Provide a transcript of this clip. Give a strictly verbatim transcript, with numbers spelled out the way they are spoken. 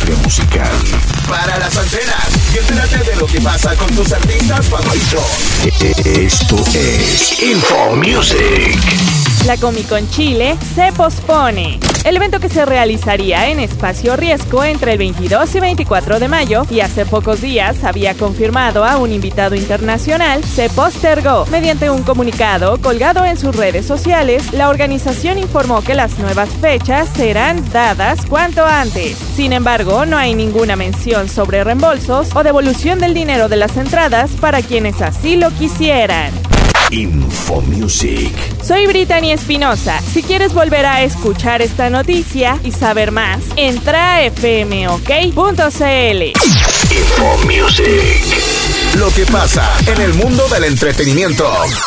industria musical. Para las antenas y entérate de lo que pasa con tus artistas favoritos. Esto es Info Music. La Comic Con Chile se pospone. El evento, que se realizaría en Espacio Riesgo entre el veintidós y veinticuatro de mayo y hace pocos días había confirmado a un invitado internacional, se postergó. Mediante un comunicado colgado en sus redes sociales, la organización informó que las nuevas fechas serán dadas cuanto antes. Sin embargo, no hay ninguna mención sobre reembolsos o devolución del dinero de las entradas para quienes así lo quisieran. Info Music. Soy Brittany Espinosa. Si quieres volver a escuchar esta noticia y saber más, entra a f m o k punto c l. Info Music. Lo que pasa en el mundo del entretenimiento.